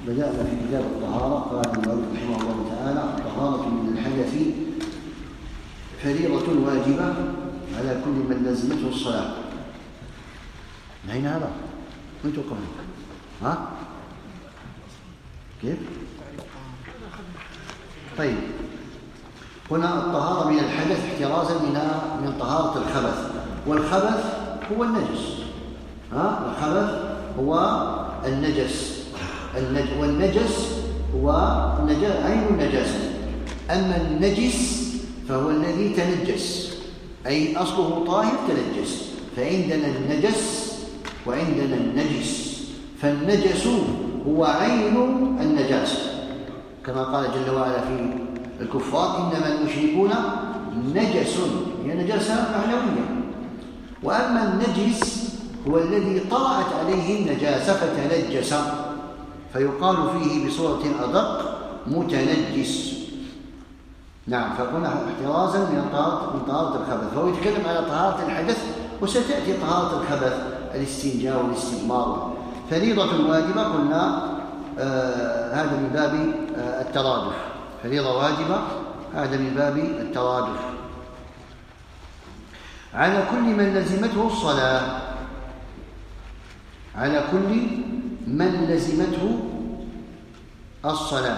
بدأنا في كتاب الطهارة. قال المؤلف رحمه الله تعالى: الطهارة من الحدث فريضة واجبة على كل من لزمته الصلاة. نهينا هذا وانتم قبلك. ها كيف؟ طيب، هنا الطهارة من الحدث احترازا من طهارة الخبث، والخبث هو النجس. الخبث هو النجس، والنجس هو عين النجاسة. أما النجس فهو الذي تنجس، أي أصله طاهر تنجس. فعندنا النجس وعندنا النجس، فالنجس هو عين النجاسة، كما قال جل وعلا في الكفار: إنما المشركون نجس، هي نجاسة معنوية. وأما النجس هو الذي طرأت عليه النجاسة فتنجس، فيقال فيه بصورة أدق متنجس. نعم، فقلنا احترازا من طهارة الخبث، فهو يتكلم على طهارة الحدث، وستأتي طهارة الخبث الاستنجاء والاستجمار. فريضة واجبة قلنا هذا من باب الترادف، فريضة واجبة هذا من باب الترادف. على كل من لزمته الصلاة، على كل من لزمته الصلاة،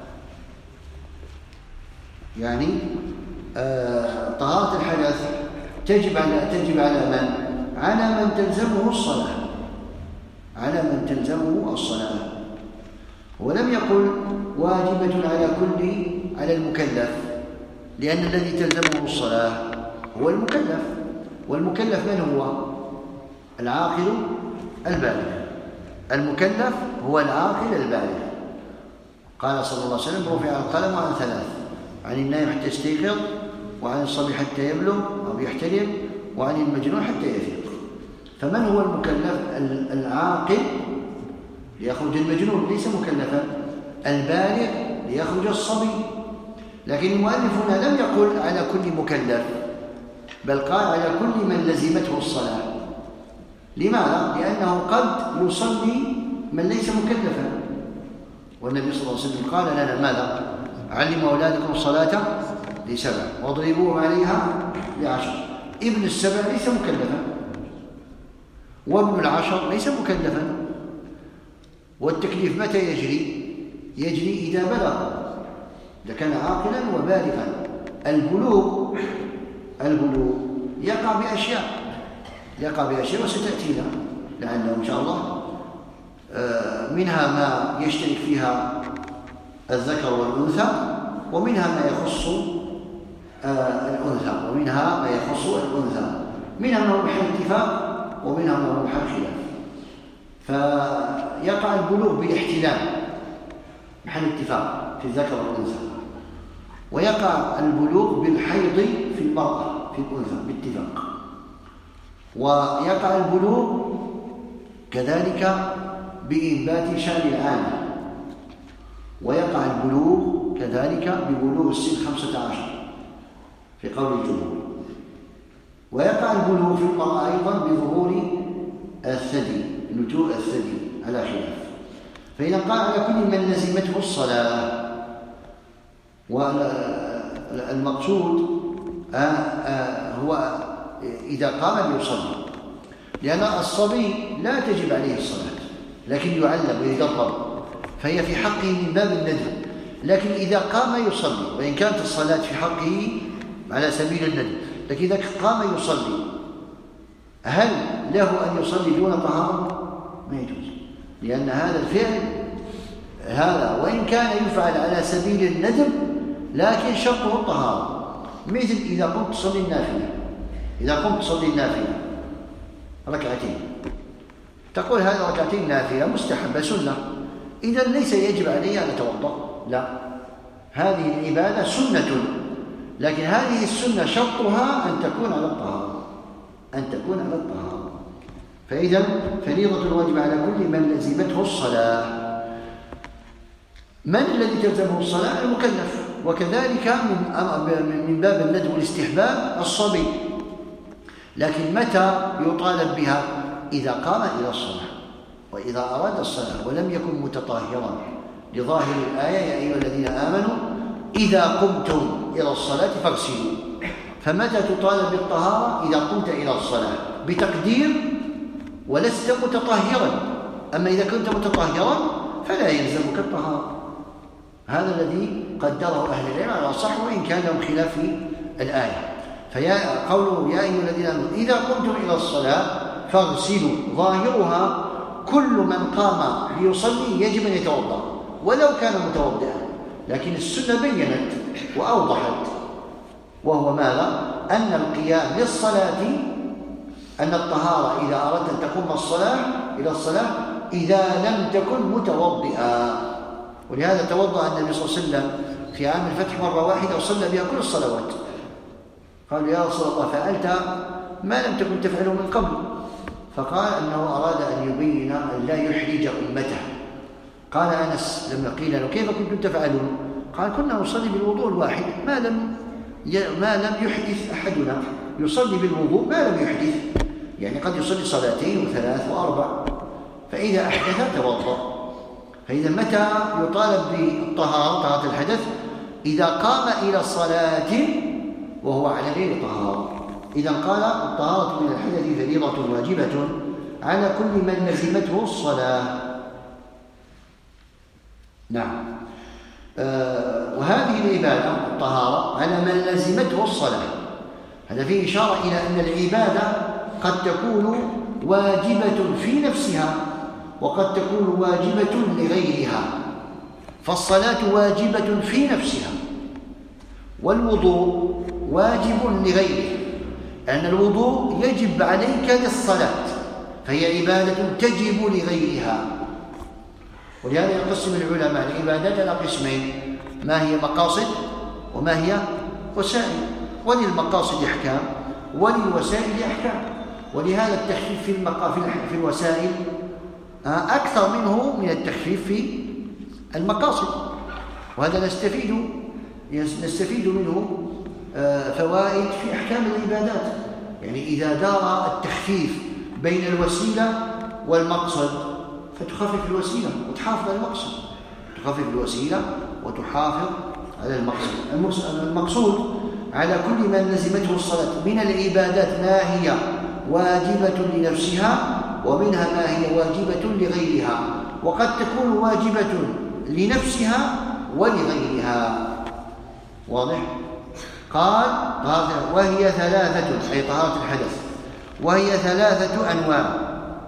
يعني طهارة الحدث تجب على من؟ على من تلزمه الصلاة، على من تلزمه الصلاة. ولم يقل واجبة على المكلف، لأن الذي تلزمه الصلاة هو المكلف، والمكلف من هو؟ العاقل البالغ. المكلف هو العاقل البالغ. قال صلى الله عليه وسلم: رفع القلم عن ثلاث: عن النائم حتى يستيقظ، وعن الصبي حتى يبلغ أو يحتلم، وعن المجنون حتى يفيق. فمن هو المكلف؟ العاقل ليخرج المجنون ليس مكلفا، البالغ ليخرج الصبي. لكن المؤلف هنا لم يقل على كل مكلف، بل قال على كل من لزمته الصلاة. لماذا؟ لأنه قد يصلي من ليس مكلفا، والنبي صلى الله عليه وسلم قال لنا ماذا؟ علموا أولادكم الصلاة ل7 واضربوهم عليها ل10. ابن ال7 ليس مكلفا، وابن ال10 ليس مكلفا. والتكليف متى يجري؟ يجري إذا بلغ، إذا كان عاقلا وبالغا. البلوغ يقع بأشياء وستأتينا لعله إن شاء الله. منها ما يشترك فيها الذكر والأنثى، ومنها ما يخص الأنثى، ومنها ما يخص الأنثى. منها ما هو محل اتفاق، ومنها ما هو محل خلاف. فيقع البلوغ بالاحتلام محل اتفاق في الذكر والأنثى، ويقع البلوغ بالحيض في المرأة في الأنثى باتفاق، ويقع البلوغ كذلك بإنبات شأن العانة، ويقع البلوغ كذلك ببلوغ السن 15 في قول الجمهور، ويقع البلوغ في المرأة أيضا بظهور الثدي، نتوء الثدي على خلاف. فإذا قال على كل من لزمته الصلاة، والمقصود هو إذا قام ليصلي، لأن الصبي لا تجب عليه الصلاة لكن يعلم ويدرب، فهي في حقه من باب الندب. لكن إذا قام يصلي، وإن كانت الصلاة في حقه على سبيل الندب، لكن إذا قام يصلي هل له أن يصلي دون طهارة؟ ما يجوز، لأن هذا الفعل هذا وإن كان يفعل على سبيل الندب لكن شرطه الطهارة. مثل إذا قمت تصلي النافلة، إذا قمت تصلي النافلة ركعتين، تقول هذه ركعتين نافلة مستحبة سنة، إذا ليس يجب علي أن أتوضأ، لا، هذه العبادة سنة، لكن هذه السنة شرطها أن تكون على الطهارة، فإذا فريضة الواجب على كل من لزمته الصلاة. من الذي تلزمه الصلاة؟ المكلف. وكذلك من باب الندب والاستحباب الصبي، لكن متى يطالب بها؟ إذا قام إلى الصلاة، وإذا أراد الصلاة ولم يكن متطهرا لظاهر الآية يا أيها الذين آمنوا إذا قمتم إلى الصلاة فاغسلوا، فمتى تطالب بالطهارة؟ إذا قمت إلى الصلاة بتقدير ولست متطهرا. أما إذا كنت متطهرا فلا يلزمك الطهارة. هذا الذي قدره أهل العلم على الصح، وإن كان لهم خلاف في الآية. فيا قوله يا أيها الذين آمنوا إذا قمتم إلى الصلاة فاغسلوا، ظاهرها كل من قام ليصلي يجب أن يتوضأ ولو كان متوضئا، لكن السنة بينت وأوضحت، وهو ماذا؟ أن القيام للصلاة، أن الطهارة إذا أردت أن تقوم إلى الصلاة إذا لم تكن متوضئا. ولهذا توضأ النبي صلى الله عليه وسلم في عام الفتح مرة واحدة وصلى بها كل الصلوات. قالوا يا رسول الله فعلت ما لم تكن تفعله من قبل، فقال أنه أراد أن يبين أن لا يحرج أمته. قال أنس لما قيل له كيف كنتم تفعلون؟ قال كنا نصلي بالوضوء الواحد ما لم يحدث أحدنا، يصلي بالوضوء ما لم يحدث، يعني قد يصلي صلاتين وثلاث وأربع، فإذا أحدث توضأ. فإذا متى يطالب بالطهارة، طهارة الحدث؟ إذا قام إلى الصلاة وهو على غير طهارة. إذا قال الطهارة من الحدث فريضة واجبة على كل من لزمته الصلاة. نعم. وهذه العبادة الطهارة على من لزمته الصلاة. هذا فيه إشارة إلى أن العبادة قد تكون واجبة في نفسها وقد تكون واجبة لغيرها. فالصلاة واجبة في نفسها، والوضوء واجب لغيره، لأن الوضوء يجب عليك للصلاة، فهي عبادة تجب لغيرها. ولهذا يقسم العلماء العبادات على قسمين: ما هي مقاصد وما هي وسائل. وللمقاصد أحكام وللوسائل أحكام. ولهذا التخفيف في الوسائل أكثر منه من التخفيف في المقاصد، وهذا نستفيد منه فوائد في أحكام العبادات. يعني إذا دار التخفيف بين الوسيلة والمقصد فتخفف الوسيلة وتحافظ على المقصد، تخفف الوسيلة وتحافظ على المقصد. المقصود على كل من لزمته الصلاة من العبادات ما هي واجبة لنفسها ومنها ما هي واجبة لغيرها، وقد تكون واجبة لنفسها ولغيرها. واضح؟ قال وهي ثلاثة، أي طهارة الحدث، وهي ثلاثة أنواع: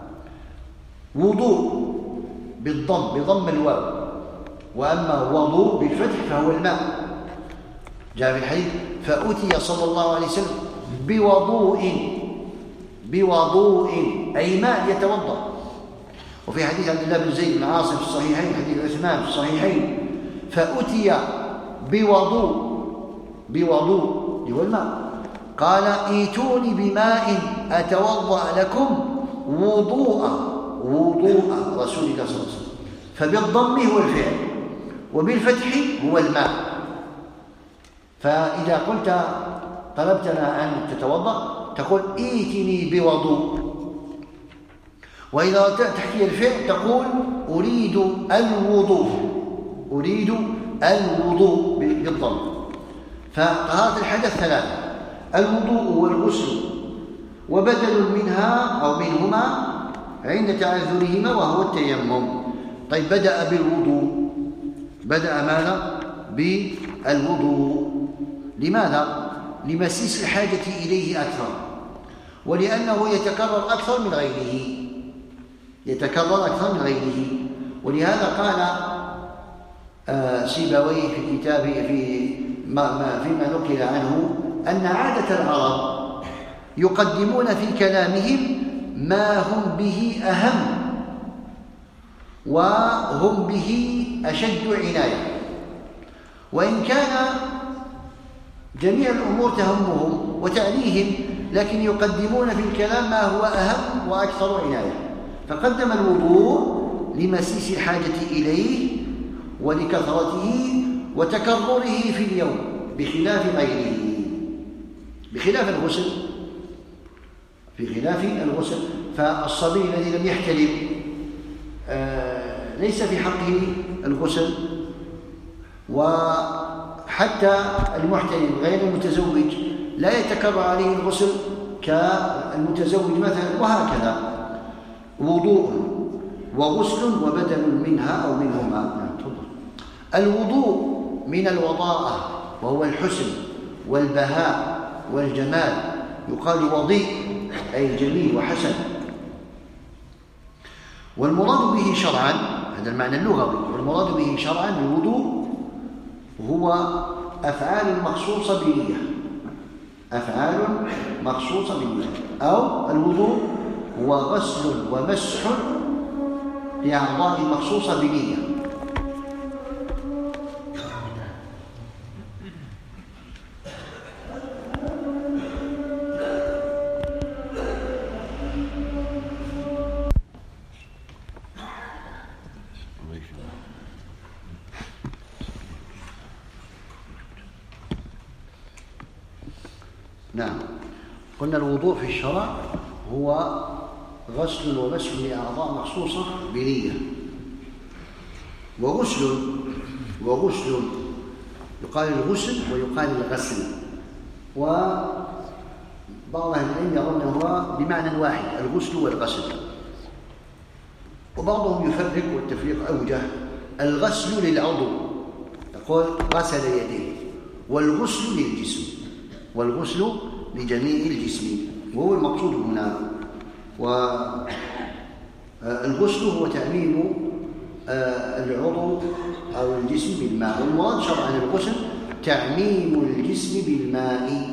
وضوء بضم الواو، وأما وضوء بالفتح فهو الماء. جاء في الحديث فأتي صلى الله عليه وسلم بوضوء أي ماء يتوضأ. وفي حديث عبد الله بن زيد بن عاصم في الصحيحين، حديث عثمان في الصحيحين، فأتي بوضوء هو الماء، قال ائتوني بماء أتوضأ لكم وضوء رسول الله صلى الله عليه وسلم. فبالضم هو الفعل وبالفتح هو الماء. فإذا طلبتنا أن تتوضأ تقول ائتني بوضوء، وإذا تحكي الفعل تقول أريد الوضوء بالضم. فطهارة الحدث ثلاثة: الوضوء والغسل، وبدل منها أو منهما عند تعذرهما وهو التيمم. طيب، بدأ بالوضوء. بدأ ماذا؟ بالوضوء. لماذا؟ لمسيس الحاجة إليه أكثر، ولأنه يتكرر أكثر من غيره. ولهذا قال سيبويه في كتابه فيما نقل عنه أن عادة العرب يقدمون في كلامهم ما هم به أهم وهم به أشد عناية، وإن كان جميع الأمور تهمهم وتعنيهم، لكن يقدمون في الكلام ما هو أهم وأكثر عناية. فقدم الوضوء لمسيس الحاجة إليه ولكثرته وتكرره في اليوم بخلاف غيره، بخلاف الغسل. فالصبي الذي لم يحتلم ليس في حقه الغسل، وحتى المحترم غير المتزوج لا يتكرر عليه الغسل كالمتزوج مثلا. وهكذا وضوء وغسل وبدل منها أو منهما. الوضوء من الوضاءة وهو الحسن والبهاء والجمال، يقال وضيء أي جميل وحسن. والمراد به شرعا، هذا المعنى اللغوي، والمراد به شرعا الوضوء هو أفعال مخصوصة بنية، أفعال مخصوصة بنية، أو الوضوء هو غسل ومسح لأعضاء مخصوصة بنية. نعم، قلنا الوضوء في الشرع هو غسل ومسح لأعضاء مخصوصة بنية. وغسل يقال الغسل ويقال الغسل، وبعض أهل العلم يرون هو بمعنى واحد الغسل والغسل، وبعضهم يفرق والتفريق أوجه. الغسل للعضو يقول غسل يديه، والغسل للجسم، والغسل لجميع الجسم، وهو المقصود هنا. والغسل هو تعميم العضو أو الجسم بالماء، والمراد شرعا الغسل تعميم الجسم بالماء.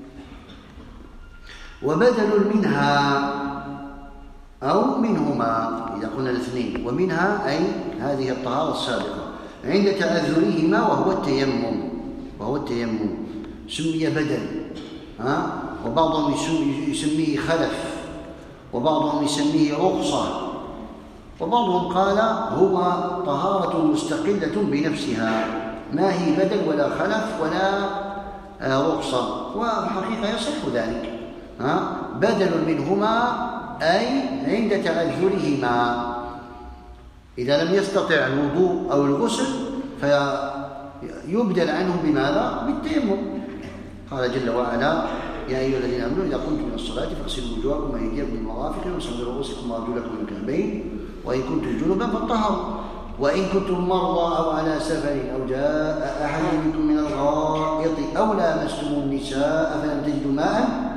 وبدل منها أو منهما إذا قلنا الاثنين، ومنها أي هذه الطهارة السابقة عند تعذرهما وهو التيمم سمي بدل، وبعضهم يسميه خلف، وبعضهم يسميه رخصة، وبعضهم قال هو طهارة مستقلة بنفسها، ما هي بدل ولا خلف ولا رخصة، وحقيقة يصح ذلك. بدل منهما أي عند تعذرهما، إذا لم يستطع الوضوء أو الغسل فيبدل عنه بماذا؟ بالتيمم. قال جل وعلا يا أيها الذين آمنوا إذا قمتم إلى الصلاة فاغسلوا وجوهكم وأيديكم للمرافق وامسحوا برؤوسكم وأرجلكم إلى الكعبين وإن كنتم جنبا فاطهروا وإن كنتم مرضى أو على سفر أو جاء أحد منكم من الغائط أو لامستم النساء فلم تجدوا ماء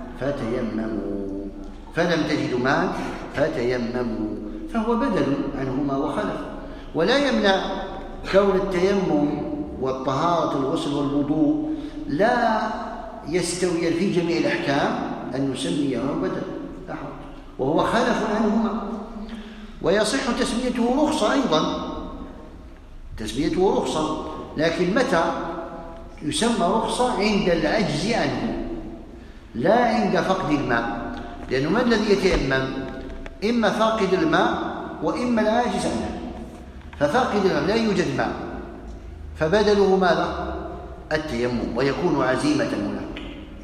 فتيمموا فهو بدل عنهما وخلف. ولا يمنع كون التيمم والطهارة الغسل والوضوء لا يستوي في جميع الأحكام أن نسميه بدل، لا حرج، وهو خلف عنهما. ويصح تسميته رخصة أيضا، تسميته رخصة، لكن متى يسمى رخصة؟ عند العجز عنه لا عند فقد الماء، لأنه ما الذي يتيمم؟ إما فاقد الماء وإما العاجز عنه. ففاقد الماء لا يوجد ماء، فبدله ماذا؟ التيمم، ويكون عزيمة هناك.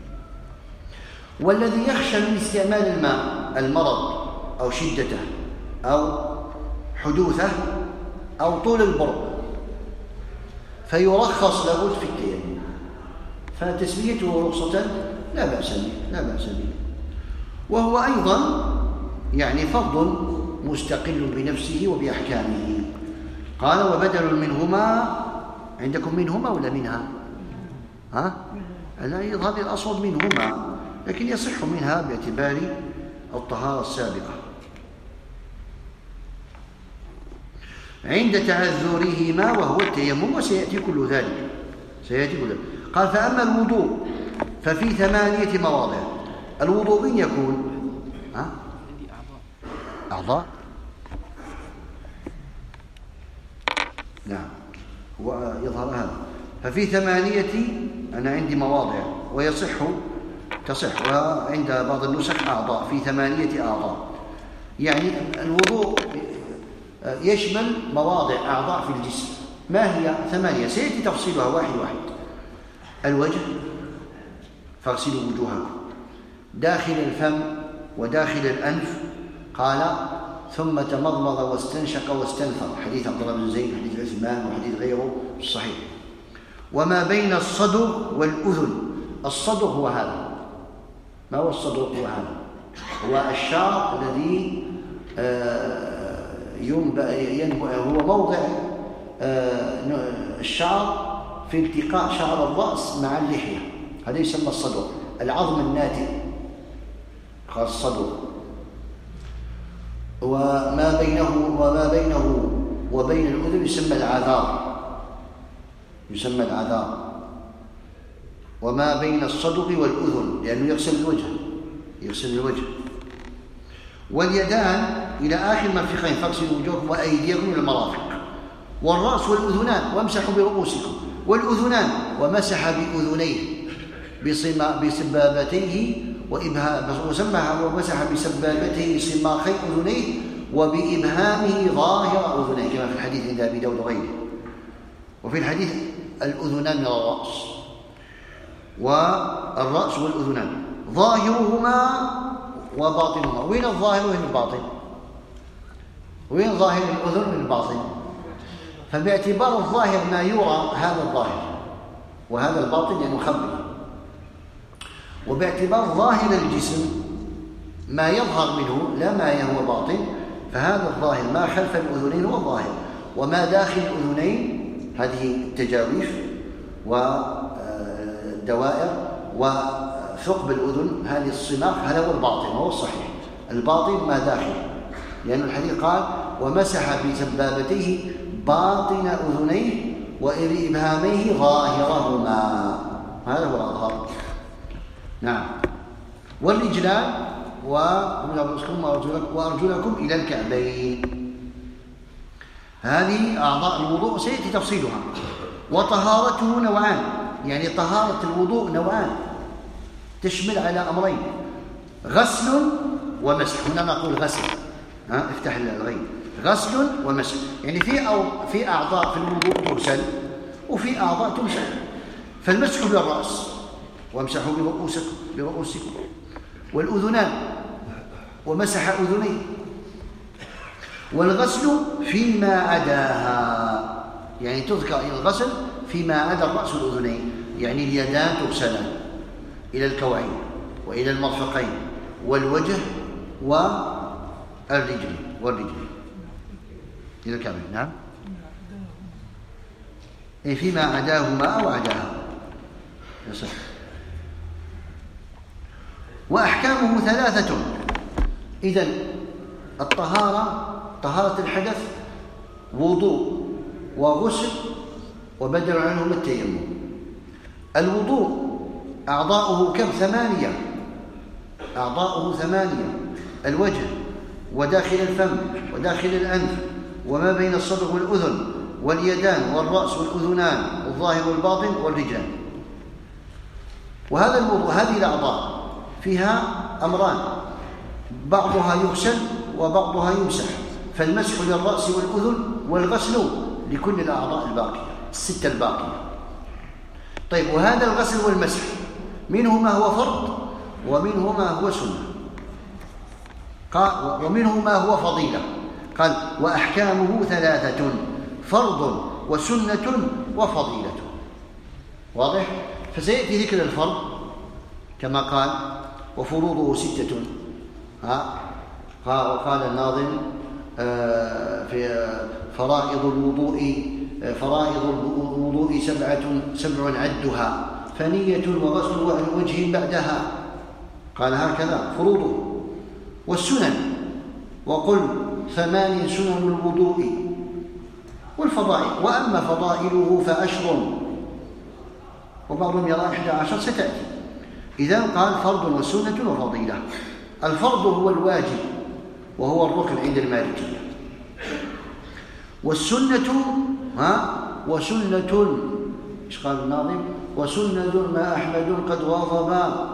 والذي يخشى من استعمال الماء المرض أو شدته أو حدوثه أو طول البرد فيرخص له في التيمم، فتسميته رخصة لا بأس به، وهو أيضا يعني فرض مستقل بنفسه وبأحكامه. قال وبدل منهما، عندكم منهما ولا منها؟ لا يظهر الأصل منهما، لكن يصح منها باعتبار الطهارة السابقة. عند تعذرهما وهو التيمم، وسيأتي كل ذلك. قال فأما الوضوء ففي 8 مواضع. الوضوء من يكون؟ أعضاء؟ نعم، ويظهر هذا. ففي 8 أنا عندي مواضع، تصح، وعند بعض النسخ أعضاء، في 8 أعضاء. يعني الوضوء يشمل مواضع أعضاء في الجسم. ما هي 8؟ سيأتي تفصيلها واحد. الوجه فاغسلوا وجوهكم، داخل الفم وداخل الأنف قال ثم تمضمض واستنشق واستنثر، حديث عبد الله بن زيد وحديث عثمان وحديث غيره الصحيح. وما بين الصدغ والأذن، الصدغ هو هذا. ما هو الصدغ؟ هو هذا، هو الشعر الذي هو موضع الشعر في التقاء شعر الرأس مع اللحية، هذا يسمى الصدغ، العظم الناتئ قال الصدغ. وما بينه وبين الأذن يسمى العذار، يسمى العذار. وما بين الصدغ والأذن لأنه يغسل الوجه. واليدان إلى آخر مرفقين، فاغسلوا وجوهكم وأيديكم إلى المرافق. والرأس والأذنان وامسحوا برؤوسكم. والأذنان ومسح بأذنيه بسبابتيه ومسح بسبابته صماخي أذنيه وبإبهامه ظاهر أذنيه، كما في الحديث عند أبي داود وغيره. وفي الحديث الأذنان من الرأس، والرأس والأذنان ظاهرهما وباطنهما. وين الظاهر وين الباطن؟ وين ظاهر الأذن وين الباطن؟ فباعتبار الظاهر ما يرى هذا الظاهر، وهذا الباطن يعني مخبي. وباعتبار ظاهر الجسم ما يظهر منه لا ما هو باطن، فهذا الظاهر ما خلف الأذنين هو الظاهر، وما داخل الأذنين هذه التجاويف والدوائر وثقب الأذن هذه الصماخ، هذا هو الباطن وهو الصحيح. الباطن ما داخل، لأن الحديث قال ومسح بسبابتيه باطن أذنيه وإبهاميه ظاهرهما، هذا هو الأظهر. نعم. والرجلان وأرجلكم إلى الكعبين، هذه أعضاء الوضوء سيأتي تفصيلها. وطهارته نوعان، يعني طهارة الوضوء نوعان، تشمل على أمرين: غسل ومسح. هنا نقول غسل، افتح الغين، غسل ومسح، يعني في أعضاء في الوضوء تغسل وفي أعضاء تمسح. فالمسح بالرأس وامسحوا برؤوسكم، والأذنان ومسح أذنيه. والغسل فيما عداها، يعني تذكر الغسل فيما عدا الرأس والأذنين، يعني اليدان تغسلان إلى الكوعين وإلى المرفقين والوجه والرجل إلى الكعبين. نعم. فيما عداهما أو عداها. وأحكامه 3. إذن الطهارة، طهارة الحدث وضوء وغسل وبدل عنهما التيمم. الوضوء أعضاؤه كم؟ 8. أعضاؤه 8: الوجه وداخل الفم وداخل الأنف وما بين الصدغ والأذن واليدان والرأس والأذنان والظاهر والباطن والرجلان. وهذا الوضوء، هذه الأعضاء فيها أمران: بعضها يغسل وبعضها يمسح، فالمسح للرأس والأذن والغسل لكل الأعضاء الباقية 6 الباقية. طيب، وهذا الغسل والمسح منه ما هو فرض ومنه ما هو سنة، ومنه ما هو فضيلة. قال وأحكامه 3: فرض وسنة وفضيلة. واضح؟ فسيأتي ذكر الفرض كما قال وفروضه 6. وقال الناظم في فرائض الوضوء 7 عدها، فنية وغسل وجه بعدها. قال هكذا فروضه. والسنن وقل 8 سنن الوضوء. والفضائل، وأما فضائله فأشر، وبعضهم يرى 11 ستأتي. إذن قال فرض وسنة وفضيلة. الفرض هو الواجب وهو الركن عند المالكية. والسنة وسنة، ايش قال الناظم؟ وسنة ما أحمد قد واظبا،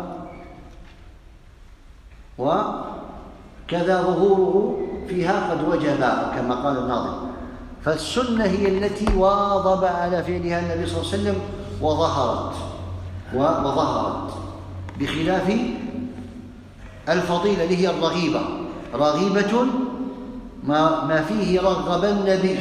وكذا ظهوره فيها قد وجبا كما قال الناظم. فالسنة هي التي واظب على فعلها النبي صلى الله عليه وسلم وظهرت بخلاف الفضيلة اللي هي الرغيبة، رغيبة ما فيه رغبن به،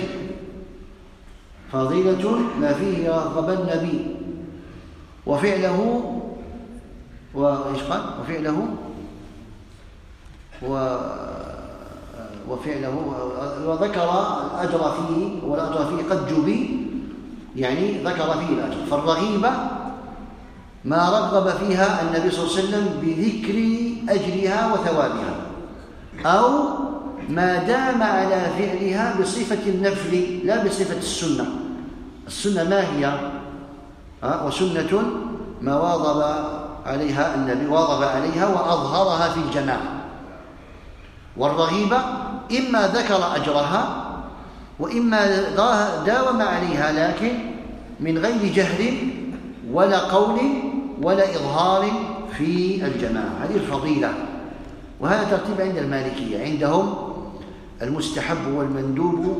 فضيلة ما فيه رغبن به. وفعله وإيش قال؟ وفعله وذكر الأجر فيه، والأجر فيه قد جبي، يعني ذكر فيه الأجر. فالرغيبة ما رغب فيها النبي صلى الله عليه وسلم بذكر أجرها وثوابها، أو ما دام على فعلها بصفة النفل لا بصفة السنة. السنة ما هي؟ وسنة ما واظب عليها النبي، واظب عليها وأظهرها في الجماعة. والرغيبة إما ذكر أجرها وإما داوم عليها، لكن من غير جهر ولا قول ولا إظهار في الجماعة. هذه الفضيلة. وهذا ترتيب عند المالكية، عندهم المستحب والمندوب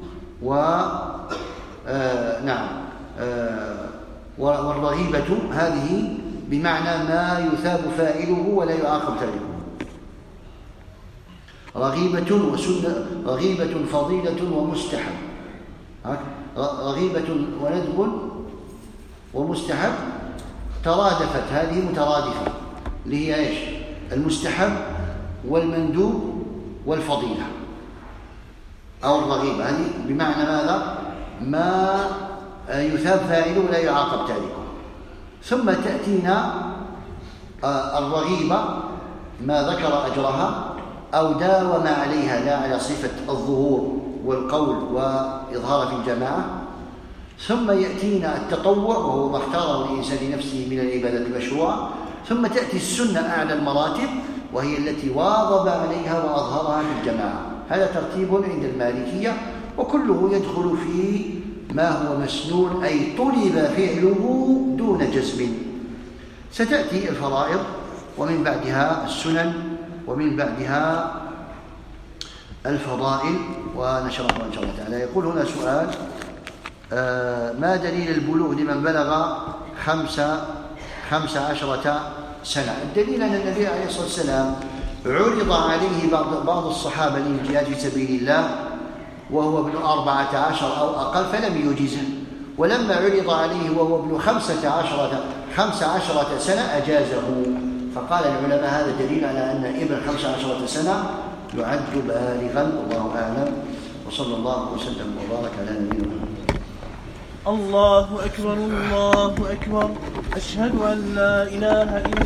والرغيبة هذه بمعنى ما يثاب فاعله ولا يعاقب تاركه. رغيبة وسنة، رغيبة فضيلة ومستحب، رغيبة وندب ومستحب ترادفت، هذه مترادفة، اللي هي ايش؟ المستحب والمندوب والفضيلة أو الرغيبة. هذه بمعنى ماذا؟ ما يثاب فاعله ولا يعاقب تاركه. ثم تأتينا الرغيبة ما ذكر أجرها أو داوم عليها لا على صفة الظهور والقول وإظهار في الجماعة. ثم يأتينا التطوع وهو ما اختاره الإنسان لنفسه من العبادة المشروعة. ثم تأتي السنة أعلى المراتب وهي التي واظب عليها وأظهرها في الجماعة. هذا ترتيب عند المالكية، وكله يدخل في ما هو مسنون، أي طلب فعله دون جزم. ستأتي الفرائض ومن بعدها السنن ومن بعدها الفضائل، ونشرحها إن شاء الله تعالى. يقول هنا سؤال: ما دليل البلوغ لمن بلغ 15 سنة؟ الدليل أن النبي عليه الصلاة والسلام عرض عليه بعض الصحابة للجهاد في سبيل الله وهو ابن 14 أو أقل فلم يجزه، ولما عرض عليه وهو ابن 15 سنة أجازه. فقال العلماء هذا دليل على أن ابن 15 سنة يعد بالغا، والله أعلم. وصلى الله وسلم وبارك على نبينا محمد. الله أكبر الله أكبر، أشهد أن لا إله إلا